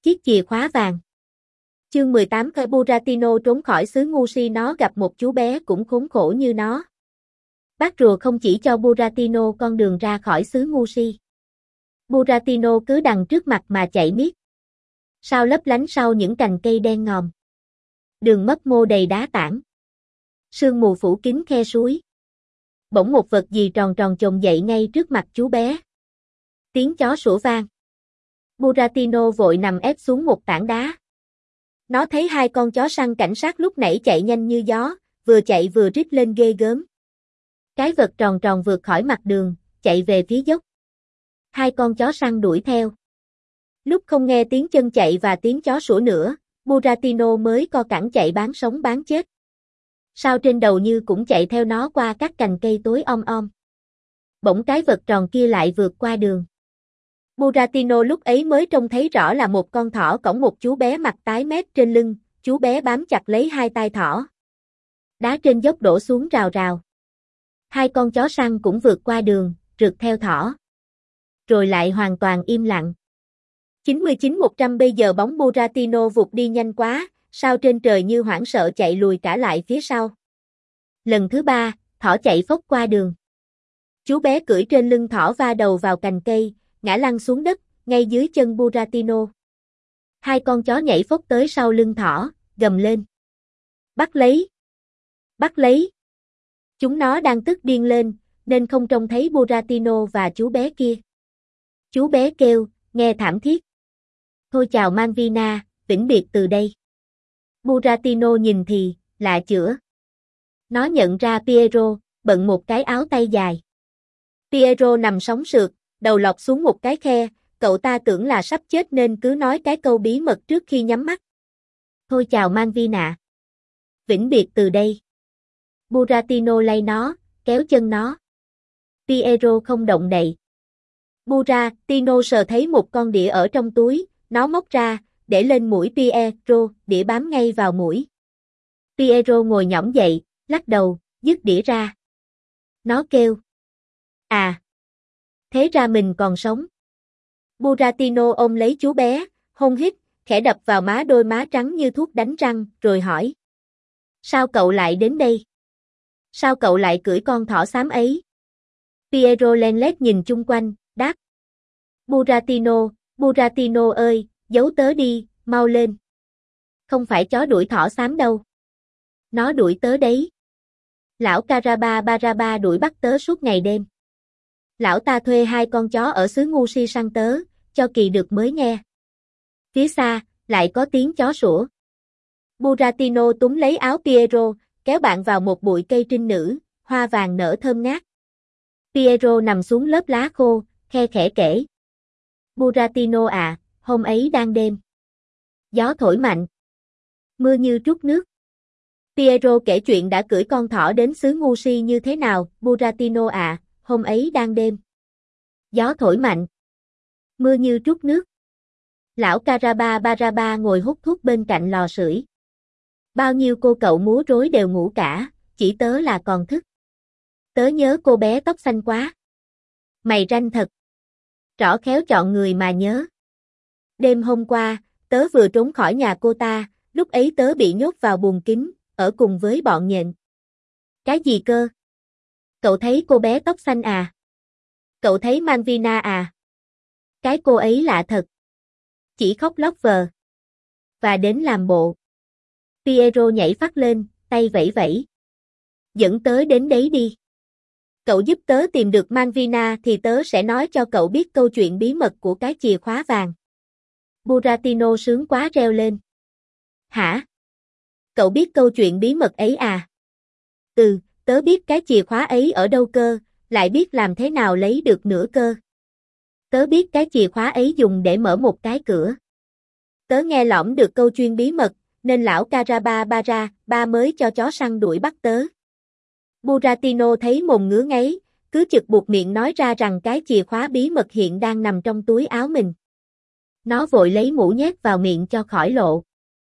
Chiếc chìa khóa vàng. Chương 18 Khởi Buratino trốn khỏi xứ ngu si, nó gặp một chú bé cũng khốn khổ như nó. Bác rùa không chỉ cho Buratino con đường ra khỏi xứ ngu si. Buratino cứ đằng trước mặt mà chạy miết. Sao lấp lánh sau những cành cây đen ngòm. Đường mấp mô đầy đá tảng. Sương mù phủ kín khe suối. Bỗng một vật gì tròn tròn chồm dậy ngay trước mặt chú bé. Tiếng chó sủa vang. Buratino vội nằm ép xuống một tảng đá. Nó thấy hai con chó săn cảnh sát lúc nãy chạy nhanh như gió, vừa chạy vừa rít lên ghê gớm. Cái vật tròn tròn vượt khỏi mặt đường, chạy về phía dốc. Hai con chó săn đuổi theo. Lúc không nghe tiếng chân chạy và tiếng chó sủa nữa, Buratino mới co cẳng chạy bán sống bán chết. Sao trên đầu như cũng chạy theo nó qua các cành cây tối om om. Bỗng cái vật tròn kia lại vượt qua đường. Buratino lúc ấy mới trông thấy rõ là một con thỏ cõng một chú bé mặt tái mét trên lưng, chú bé bám chặt lấy hai tai thỏ. Đá trên dốc đổ xuống rào rào. Hai con chó săn cũng vượt qua đường, rượt theo thỏ. Rồi lại hoàn toàn im lặng. 99-100 bây giờ bóng Buratino vụt đi nhanh quá, sao trên trời như hoảng sợ chạy lùi cả lại phía sau. Lần thứ ba, thỏ chạy phốc qua đường. Chú bé cưỡi trên lưng thỏ va đầu vào cành cây, ngã lăn xuống đất, ngay dưới chân Buratino. Hai con chó nhảy phốc tới sau lưng thỏ, gầm lên. Bắt lấy! Bắt lấy! Chúng nó đang tức điên lên, nên không trông thấy Buratino và chú bé kia. Chú bé kêu, nghe thảm thiết. Thôi chào Malvina, vĩnh biệt từ đây. Buratino nhìn thì, lạ chửa. Nó nhận ra Piero, bận một cái áo tay dài. Piero nằm sóng sượt, đầu lọt xuống một cái khe, cậu ta tưởng là sắp chết nên cứ nói cái câu bí mật trước khi nhắm mắt. Thôi chào Malvina. Vĩnh biệt từ đây. Buratino lay nó, kéo chân nó. Piero không động đậy. Buratino sờ thấy một con đĩa ở trong túi, nó móc ra, để lên mũi Piero, đĩa bám ngay vào mũi. Piero ngồi nhõng dậy, lắc đầu, dứt đĩa ra. Nó kêu. À! Thế ra mình còn sống. Buratino ôm lấy chú bé, hôn hít, khẽ đập vào đôi má trắng như thuốc đánh răng, rồi hỏi. Sao cậu lại đến đây? Sao cậu lại cưỡi con thỏ xám ấy? Piero len lét nhìn chung quanh, đáp. Buratino ơi, giấu tớ đi, mau lên. Không phải chó đuổi thỏ xám đâu. Nó đuổi tớ đấy. Lão Baraba đuổi bắt tớ suốt ngày đêm. Lão ta thuê hai con chó ở xứ ngu si săn tớ, cho kỳ được mới nghe. Phía xa, lại có tiếng chó sủa. Buratino túm lấy áo Piero, kéo bạn vào một bụi cây trinh nữ, hoa vàng nở thơm ngát. Piero nằm xuống lớp lá khô, khe khẽ kể. Buratino à, hôm ấy đang đêm. Gió thổi mạnh. Mưa như trút nước. Piero kể chuyện đã cưỡi con thỏ đến xứ ngu si như thế nào. Buratino à, hôm ấy đang đêm. Gió thổi mạnh. Mưa như trút nước. Lão Baraba ngồi hút thuốc bên cạnh lò sưởi. Bao nhiêu cô cậu múa rối đều ngủ cả, chỉ tớ là còn thức. Tớ nhớ cô bé tóc xanh quá. Mày ranh thật. Rõ khéo chọn người mà nhớ. Đêm hôm qua, tớ vừa trốn khỏi nhà cô ta, lúc ấy tớ bị nhốt vào buồng kính, ở cùng với bọn nhện. Cái gì cơ? Cậu thấy cô bé tóc xanh à? Cậu thấy Malvina à? Cái cô ấy lạ thật. Chỉ khóc lóc vờ. Và đến làm bộ. Piero nhảy phắt lên, tay vẫy vẫy. Dẫn tớ đến đấy đi. Cậu giúp tớ tìm được Malvina thì tớ sẽ nói cho cậu biết câu chuyện bí mật của cái chìa khóa vàng. Buratino sướng quá reo lên. Hả? Cậu biết câu chuyện bí mật ấy à? Ừ, tớ biết cái chìa khóa ấy ở đâu cơ, lại biết làm thế nào lấy được nữa cơ. Tớ biết cái chìa khóa ấy dùng để mở một cái cửa. Tớ nghe lỏm được câu chuyện bí mật, nên lão Baraba mới cho chó săn đuổi bắt tớ. Buratino thấy mồm ngứa ngáy, cứ chực buộc miệng nói ra rằng cái chìa khóa bí mật hiện đang nằm trong túi áo mình. Nó vội lấy mũ nhét vào miệng cho khỏi lộ.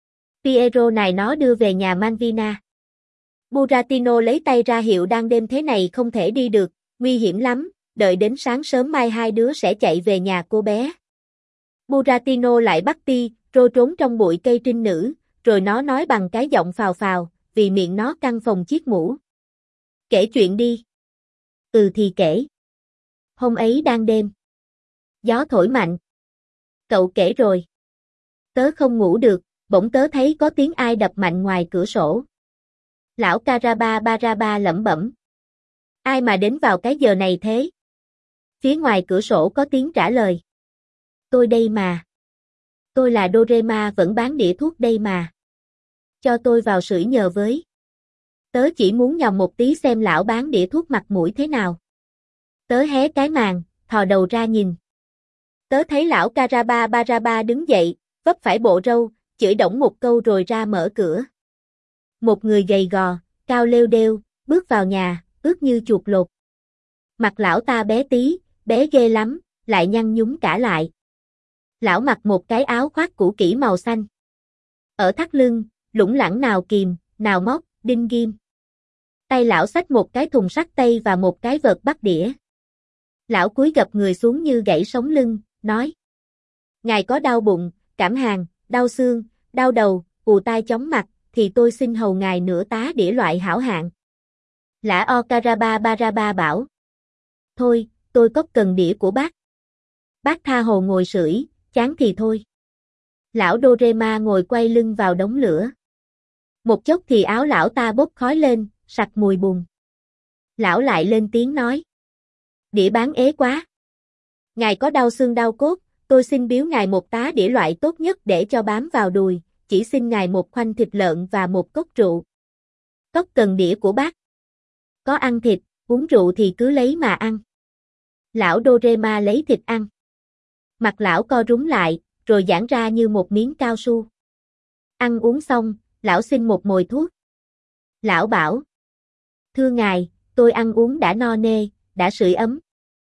Piero này nó đưa về nhà Malvina. Buratino lấy tay ra hiệu đang đêm thế này không thể đi được, nguy hiểm lắm, đợi đến sáng sớm mai hai đứa sẽ chạy về nhà cô bé. Buratino lại bắt Piero Rô trốn trong bụi cây trinh nữ, rồi nó nói bằng cái giọng phào phào, vì miệng nó căng phồng chiếc mũ. Kể chuyện đi. Ừ thì kể. Hôm ấy đang đêm. Gió thổi mạnh. Cậu kể rồi. Tớ không ngủ được, bỗng tớ thấy có tiếng ai đập mạnh ngoài cửa sổ. Lão Caraba lẩm bẩm. Ai mà đến vào cái giờ này thế? Phía ngoài cửa sổ có tiếng trả lời. Tôi đây mà. Tôi là Dorema vẫn bán đĩa thuốc đây mà. Cho tôi vào sưởi nhờ với. Tớ chỉ muốn nhòm một tí xem lão bán đĩa thuốc mặt mũi thế nào. Tớ hé cái màn, thò đầu ra nhìn. Tớ thấy lão Caraba đứng dậy, vấp phải bộ râu, chửi đổng một câu rồi ra mở cửa. Một người gầy gò, cao lêu đêu, bước vào nhà, ướt như chuột lột. Mặt lão ta bé tí, bé ghê lắm, lại nhăn nhúm cả lại. Lão mặc một cái áo khoác cũ kỹ màu xanh. Ở thắt lưng, lủng lẳng nào kìm, nào móc, đinh ghim. Tay lão xách một cái thùng sắt tây và một cái vợt bắt đĩa. Lão cúi gập người xuống như gãy sống lưng, nói. Ngài có đau bụng, cảm hàn, đau xương, đau đầu, ù tai chóng mặt, thì tôi xin hầu ngài nửa tá đĩa loại hảo hạng. Lã O Caraba bảo. Thôi, tôi có cần đĩa của bác. Bác tha hồ ngồi sưởi, chán thì thôi. Lão Dorema ngồi quay lưng vào đống lửa. Một chốc thì áo lão ta bốc khói lên, sặc mùi bùn. Lão lại lên tiếng nói. Đĩa bán ế quá. Ngài có đau xương đau cốt, tôi xin biếu ngài một tá đĩa loại tốt nhất để cho bám vào đùi, chỉ xin ngài một khoanh thịt lợn và một cốc rượu. Cốc cần đĩa của bác. Có ăn thịt, uống rượu thì cứ lấy mà ăn. Lão Dorema lấy thịt ăn. Mặt lão co rúm lại, rồi giãn ra như một miếng cao su. Ăn uống xong, lão xin một mồi thuốc. Lão bảo. Thưa ngài, tôi ăn uống đã no nê, đã sưởi ấm.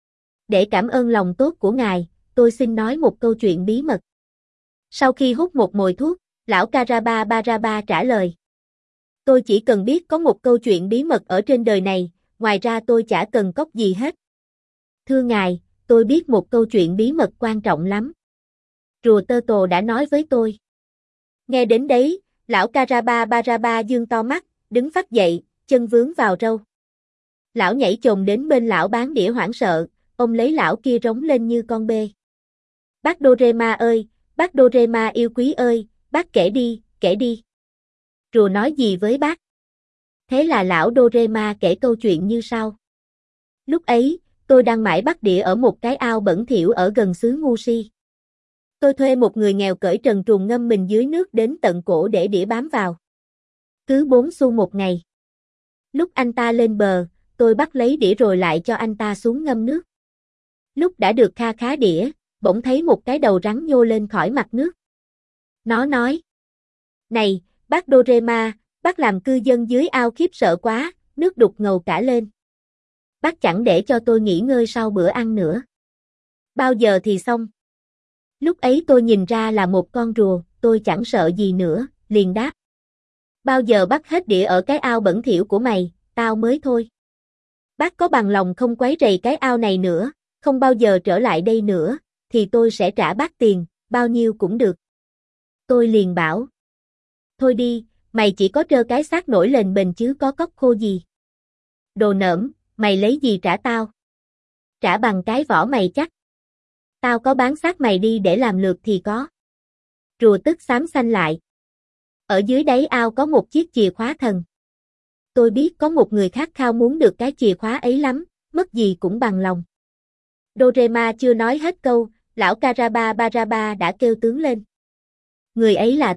Để cảm ơn lòng tốt của ngài, tôi xin nói một câu chuyện bí mật. Sau khi hút một mồi thuốc, lão Caraba trả lời. Tôi chỉ cần biết có một câu chuyện bí mật ở trên đời này, ngoài ra tôi chả cần cốc gì hết. Thưa ngài, tôi biết một câu chuyện bí mật quan trọng lắm. Rùa Tơ Tồ đã nói với tôi. Nghe đến đấy, lão Caraba dương to mắt, đứng phắt dậy, chân vướng vào râu. Lão nhảy chồm đến bên lão bán đĩa hoảng sợ, ông lấy lão kia rống lên như con bê. Bác Dorema ơi, bác Dorema yêu quý ơi, bác kể đi, kể đi. Rùa nói gì với bác? Thế là lão Dorema kể câu chuyện như sau. Lúc ấy, tôi đang mải bắt đĩa ở một cái ao bẩn thỉu ở gần xứ Ngu Si. Tôi thuê một người nghèo cởi trần truồng ngâm mình dưới nước đến tận cổ để đĩa bám vào. Cứ 4 xu một ngày. Lúc anh ta lên bờ, tôi bắt lấy đĩa rồi lại cho anh ta xuống ngâm nước. Lúc đã được kha khá đĩa, bỗng thấy một cái đầu rắn nhô lên khỏi mặt nước. Nó nói. Này, bác Dorema, bác làm cư dân dưới ao khiếp sợ quá, nước đục ngầu cả lên. Bác chẳng để cho tôi nghỉ ngơi sau bữa ăn nữa. Bao giờ thì xong? Lúc ấy tôi nhìn ra là một con rùa, tôi chẳng sợ gì nữa, liền đáp. Bao giờ bắt hết đĩa ở cái ao bẩn thỉu của mày, tao mới thôi. Bác có bằng lòng không quấy rầy cái ao này nữa, không bao giờ trở lại đây nữa, thì tôi sẽ trả bác tiền, bao nhiêu cũng được. Tôi liền bảo. Thôi đi, mày chỉ có trơ cái xác nổi lên bền chứ có cóc khô gì. Đồ nỡm, mày lấy gì trả tao? Trả bằng cái vỏ mày chắc. Tao có bán xác mày đi để làm lượt thì có. Rùa tức xám xanh lại. Ở dưới đáy ao có một chiếc chìa khóa thần. Tôi biết có một người khát khao muốn được cái chìa khóa ấy lắm, mất gì cũng bằng lòng. Dorema chưa nói hết câu, lão Caraba đã kêu tướng lên. Người ấy là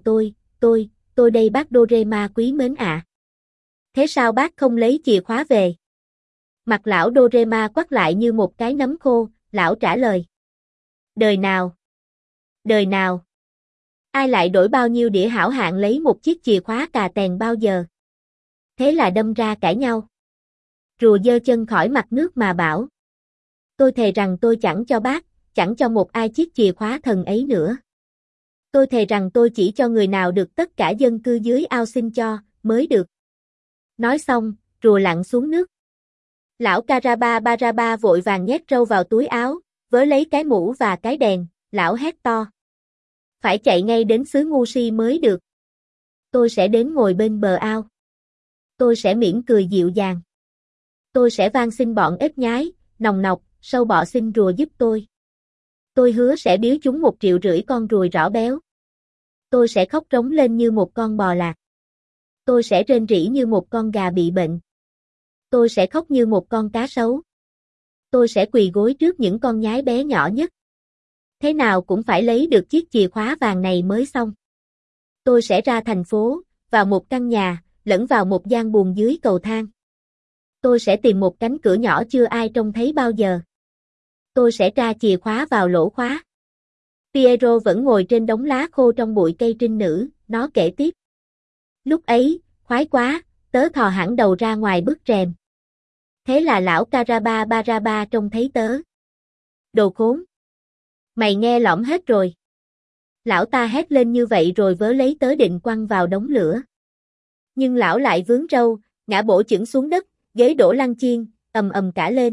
tôi đây bác Dorema quý mến ạ. Thế sao bác không lấy chìa khóa về? Mặt lão Dorema quắt lại như một cái nấm khô, lão trả lời. Đời nào? Đời nào? Ai lại đổi bao nhiêu đĩa hảo hạng lấy một chiếc chìa khóa cà tèn bao giờ? Thế là đâm ra cãi nhau. Rùa giơ chân khỏi mặt nước mà bảo. Tôi thề rằng tôi chẳng cho bác, chẳng cho một ai chiếc chìa khóa thần ấy nữa. Tôi thề rằng tôi chỉ cho người nào được tất cả dân cư dưới ao xin cho, mới được. Nói xong, rùa lặn xuống nước. Lão Caraba vội vàng nhét râu vào túi áo, vớ lấy cái mũ và cái đèn, lão hét to. Phải chạy ngay đến xứ ngu si mới được. Tôi sẽ đến ngồi bên bờ ao. Tôi sẽ mỉm cười dịu dàng. Tôi sẽ van xin bọn ếch nhái, nòng nọc, sâu bọ xin rùa giúp tôi. Tôi hứa sẽ biếu chúng 1,5 triệu con ruồi rõ béo. Tôi sẽ khóc rống lên như một con bò lạc. Tôi sẽ rên rỉ như một con gà bị bệnh. Tôi sẽ khóc như một con cá sấu. Tôi sẽ quỳ gối trước những con nhái bé nhỏ nhất. Thế nào cũng phải lấy được chiếc chìa khóa vàng này mới xong. Tôi sẽ ra thành phố, vào một căn nhà, lẫn vào một gian buồng dưới cầu thang. Tôi sẽ tìm một cánh cửa nhỏ chưa ai trông thấy bao giờ. Tôi sẽ tra chìa khóa vào lỗ khóa. Piero vẫn ngồi trên đống lá khô trong bụi cây trinh nữ, nó kể tiếp. Lúc ấy, khoái quá, tớ thò hẳn đầu ra ngoài bức rèm. Thế là lão Caraba trông thấy tớ. Đồ khốn! Mày nghe lỏm hết rồi. Lão ta hét lên như vậy rồi vớ lấy tớ định quăng vào đống lửa. Nhưng lão lại vướng râu, ngã bổ chưởng xuống đất, ghế đổ lăn chiên, ầm ầm cả lên.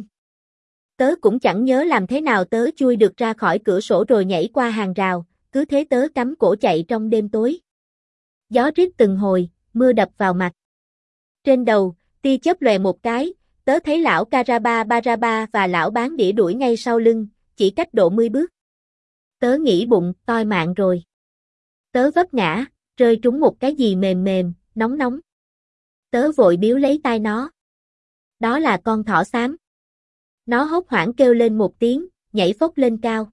Tớ cũng chẳng nhớ làm thế nào tớ chui được ra khỏi cửa sổ rồi nhảy qua hàng rào, cứ thế tớ cắm cổ chạy trong đêm tối. Gió rít từng hồi, mưa đập vào mặt. Trên đầu, tia chớp lòe một cái, tớ thấy lão Caraba và lão bán đĩa đuổi ngay sau lưng, chỉ cách độ 10 bước. Tớ nghĩ bụng, toi mạng rồi. Tớ vấp ngã, rơi trúng một cái gì mềm mềm, nóng nóng. Tớ vội biếu lấy tai nó. Đó là con thỏ xám. Nó hốt hoảng kêu lên một tiếng, nhảy phốc lên cao.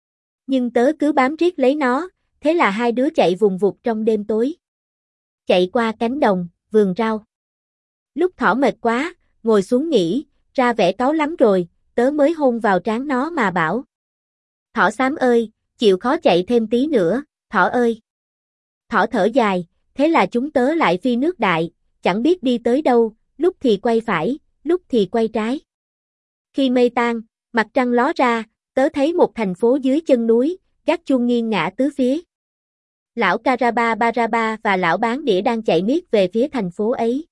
Nhưng tớ cứ bám riết lấy nó, thế là hai đứa chạy vùng vụt trong đêm tối. Chạy qua cánh đồng, vườn rau. Lúc thỏ mệt quá, ngồi xuống nghỉ, ra vẻ cáu lắm rồi, tớ mới hôn vào trán nó mà bảo. Thỏ xám ơi, chịu khó chạy thêm tí nữa, thỏ ơi. Thỏ thở dài, thế là chúng tớ lại phi nước đại, chẳng biết đi tới đâu, lúc thì quay phải, lúc thì quay trái. Khi mây tan, mặt trăng ló ra, tớ thấy một thành phố dưới chân núi, gác chuông nghiêng ngả tứ phía. Lão Caraba và lão bán đĩa đang chạy miết về phía thành phố ấy.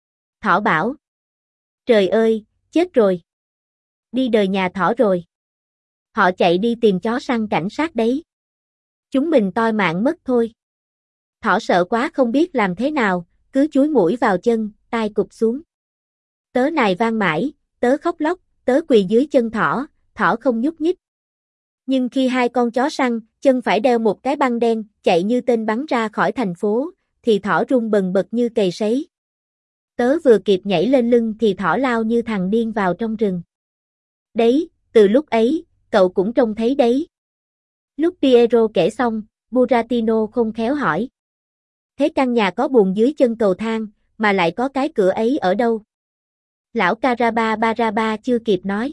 Thỏ bảo. Trời ơi, chết rồi. Đi đời nhà thỏ rồi. Họ chạy đi tìm chó săn cảnh sát đấy. Chúng mình toi mạng mất thôi. Thỏ sợ quá không biết làm thế nào, cứ chúi mũi vào chân, tai cụp xuống. Tớ nài van mãi, tớ khóc lóc, tớ quỳ dưới chân thỏ, thỏ không nhúc nhích. Nhưng khi hai con chó săn, chân phải đeo một cái băng đen, chạy như tên bắn ra khỏi thành phố, thì thỏ rung bần bật như cầy sấy. Tớ vừa kịp nhảy lên lưng thì thỏ lao như thằng điên vào trong rừng. Đấy, từ lúc ấy, cậu cũng trông thấy đấy. Lúc Piero kể xong, Buratino khôn khéo hỏi. Thế căn nhà có buồng dưới chân cầu thang, mà lại có cái cửa ấy ở đâu? Lão Caraba chưa kịp nói.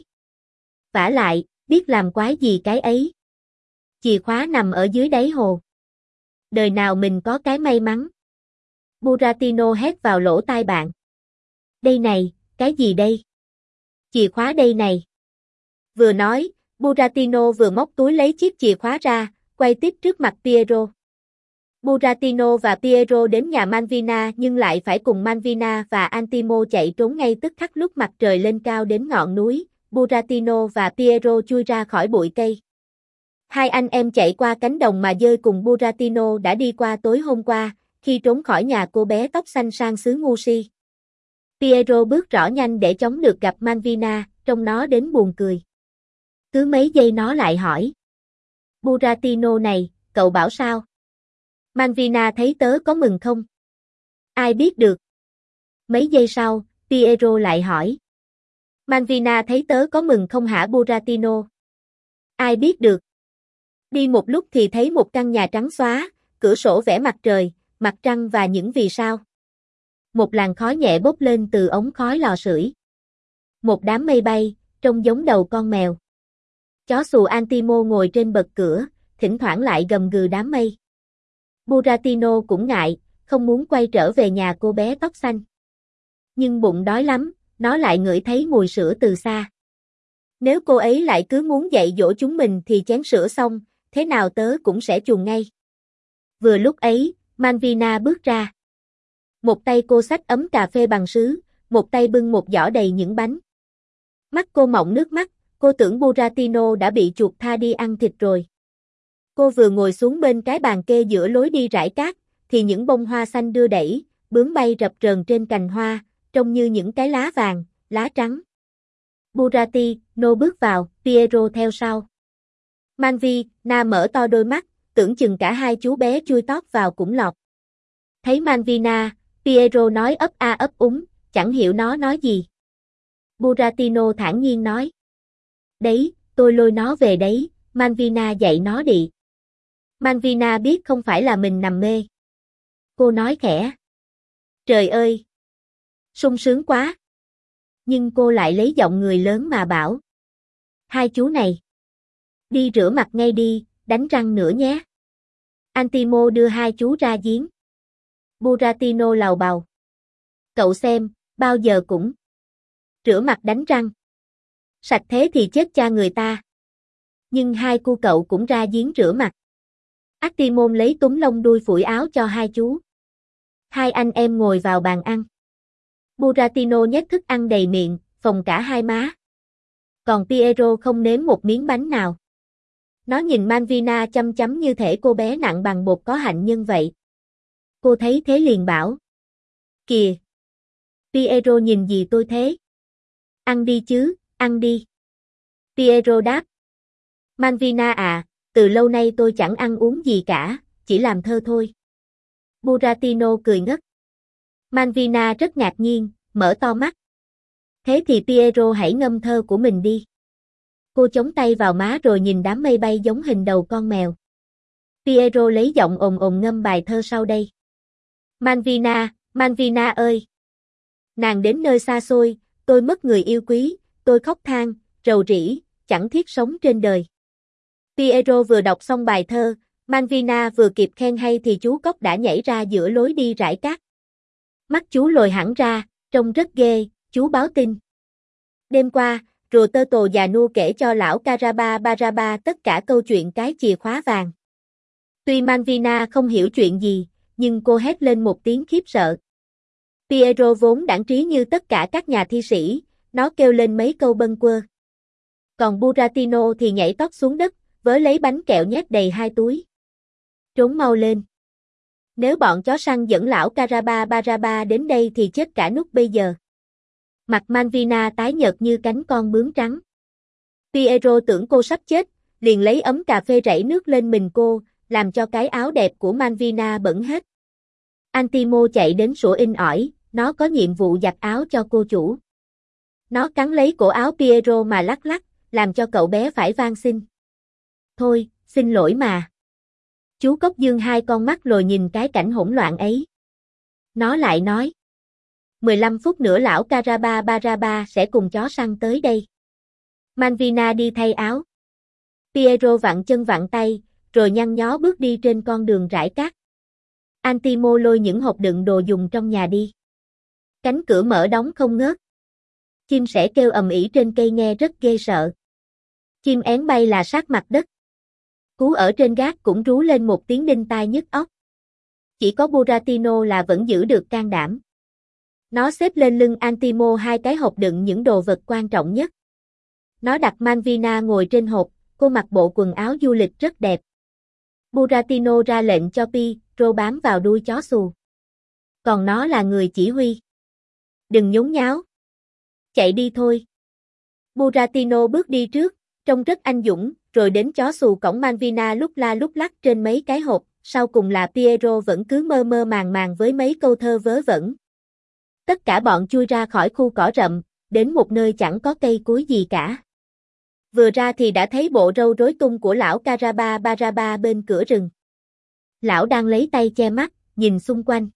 Vả lại, biết làm quái gì cái ấy. Chìa khóa nằm ở dưới đáy hồ. Đời nào mình có cái may mắn. Buratino hét vào lỗ tai bạn. Đây này, cái gì đây? Chìa khóa đây này. Vừa nói, Buratino vừa móc túi lấy chiếc chìa khóa ra, quay tiếp trước mặt Piero. Buratino và Piero đến nhà Malvina nhưng lại phải cùng Malvina và Antimo chạy trốn ngay tức khắc lúc mặt trời lên cao đến ngọn núi. Buratino và Piero chui ra khỏi bụi cây. Hai anh em chạy qua cánh đồng mà dơi cùng Buratino đã đi qua tối hôm qua, khi trốn khỏi nhà cô bé tóc xanh sang xứ ngu si. Piero bước rõ nhanh để chống được gặp Malvina, trông nó đến buồn cười. Cứ mấy giây nó lại hỏi. Buratino này, cậu bảo sao? Malvina thấy tớ có mừng không? Ai biết được. Mấy giây sau, Piero lại hỏi. Malvina thấy tớ có mừng không hả Buratino? Ai biết được. Đi một lúc thì thấy một căn nhà trắng xóa, cửa sổ vẽ mặt trời, mặt trăng và những vì sao. Một làn khói nhẹ bốc lên từ ống khói lò sưởi. Một đám mây bay, trông giống đầu con mèo. Chó xù Antimo ngồi trên bậc cửa, thỉnh thoảng lại gầm gừ đám mây. Buratino cũng ngại, không muốn quay trở về nhà cô bé tóc xanh. Nhưng bụng đói lắm, nó lại ngửi thấy mùi sữa từ xa. Nếu cô ấy lại cứ muốn dạy dỗ chúng mình thì chén sữa xong, thế nào tớ cũng sẽ chuồn ngay. Vừa lúc ấy, Malvina bước ra. Một tay cô xách ấm cà phê bằng sứ, một tay bưng một giỏ đầy những bánh. Mắt cô mọng nước mắt, cô tưởng Buratino đã bị chuột tha đi ăn thịt rồi. Cô vừa ngồi xuống bên cái bàn kê giữa lối đi rải cát, thì những bông hoa xanh đưa đẩy, bướm bay rập rờn trên cành hoa, trông như những cái lá vàng, lá trắng. Buratino bước vào, Piero theo sau. Malvina mở to đôi mắt, tưởng chừng cả hai chú bé chui tót vào cũng lọt. Thấy Malvina, Piero nói ấp a ấp úng, chẳng hiểu nó nói gì. Buratino thản nhiên nói. Đấy, tôi lôi nó về đấy, Malvina dạy nó đi. Malvina biết không phải là mình nằm mê. Cô nói khẽ. Trời ơi! Sung sướng quá! Nhưng cô lại lấy giọng người lớn mà bảo. Hai chú này. Đi rửa mặt ngay đi, đánh răng nữa nhé. Antimo đưa hai chú ra giếng. Buratino lầu bầu. Cậu xem, bao giờ cũng rửa mặt đánh răng. Sạch thế thì chết cha người ta. Nhưng hai cu cậu cũng ra giếng rửa mặt. Actimon lấy túm lông đuôi phủi áo cho hai chú. Hai anh em ngồi vào bàn ăn. Buratino nhét thức ăn đầy miệng, phồng cả hai má. Còn Piero không nếm một miếng bánh nào. Nó nhìn Malvina chăm chăm như thể cô bé nặng bằng bột có hạnh nhân vậy. Cô thấy thế liền bảo. Kìa! Piero nhìn gì tôi thế? Ăn đi chứ, ăn đi. Piero đáp. Malvina à, từ lâu nay tôi chẳng ăn uống gì cả, chỉ làm thơ thôi. Buratino cười ngất. Malvina rất ngạc nhiên, mở to mắt. Thế thì Piero hãy ngâm thơ của mình đi. Cô chống tay vào má rồi nhìn đám mây bay giống hình đầu con mèo. Piero lấy giọng ồn ồn ngâm bài thơ sau đây. Malvina, Malvina ơi! Nàng đến nơi xa xôi, tôi mất người yêu quý, tôi khóc than, rầu rĩ, chẳng thiết sống trên đời. Piero vừa đọc xong bài thơ, Malvina vừa kịp khen hay thì chú cóc đã nhảy ra giữa lối đi rải cát. Mắt chú lồi hẳn ra, trông rất ghê, chú báo tin. Đêm qua, rùa tơ tồ già nua kể cho lão Caraba tất cả câu chuyện cái chìa khóa vàng. Tuy Malvina không hiểu chuyện gì, nhưng cô hét lên một tiếng khiếp sợ. Piero vốn đãng trí như tất cả các nhà thi sĩ, nó kêu lên mấy câu bâng quơ. Còn Buratino thì nhảy tót xuống đất, vớ lấy bánh kẹo nhét đầy hai túi. Trốn mau lên. Nếu bọn chó săn dẫn lão Caraba đến đây thì chết cả nút bây giờ. Mặt Malvina tái nhợt như cánh con bướm trắng. Piero tưởng cô sắp chết, liền lấy ấm cà phê rảy nước lên mình cô, làm cho cái áo đẹp của Malvina bẩn hết. Antimo chạy đến sủa inh ỏi, nó có nhiệm vụ giặt áo cho cô chủ. Nó cắn lấy cổ áo Piero mà lắc lắc, làm cho cậu bé phải van xin. Thôi, xin lỗi mà. Chú cóc dương hai con mắt rồi nhìn cái cảnh hỗn loạn ấy. Nó lại nói. 15 phút nữa lão Caraba sẽ cùng chó săn tới đây. Malvina đi thay áo. Piero vặn chân vặn tay, rồi nhăn nhó bước đi trên con đường rải cát. Antimo lôi những hộp đựng đồ dùng trong nhà đi. Cánh cửa mở đóng không ngớt. Chim sẻ kêu ầm ĩ trên cây nghe rất ghê sợ. Chim én bay là sát mặt đất. Cú ở trên gác cũng rú lên một tiếng đinh tai nhức óc. Chỉ có Buratino là vẫn giữ được can đảm. Nó xếp lên lưng Antimo hai cái hộp đựng những đồ vật quan trọng nhất. Nó đặt Malvina ngồi trên hộp, cô mặc bộ quần áo du lịch rất đẹp. Buratino ra lệnh cho Piero bám vào đuôi chó xù. Còn nó là người chỉ huy. Đừng nhốn nháo. Chạy đi thôi. Buratino bước đi trước, trông rất anh dũng, rồi đến chó xù cõng Malvina lúc la lúc lắc trên mấy cái hộp, sau cùng là Piero vẫn cứ mơ mơ màng màng với mấy câu thơ vớ vẩn. Tất cả bọn chui ra khỏi khu cỏ rậm, đến một nơi chẳng có cây cối gì cả. Vừa ra thì đã thấy bộ râu rối tung của lão Caraba bên cửa rừng. Lão đang lấy tay che mắt, nhìn xung quanh.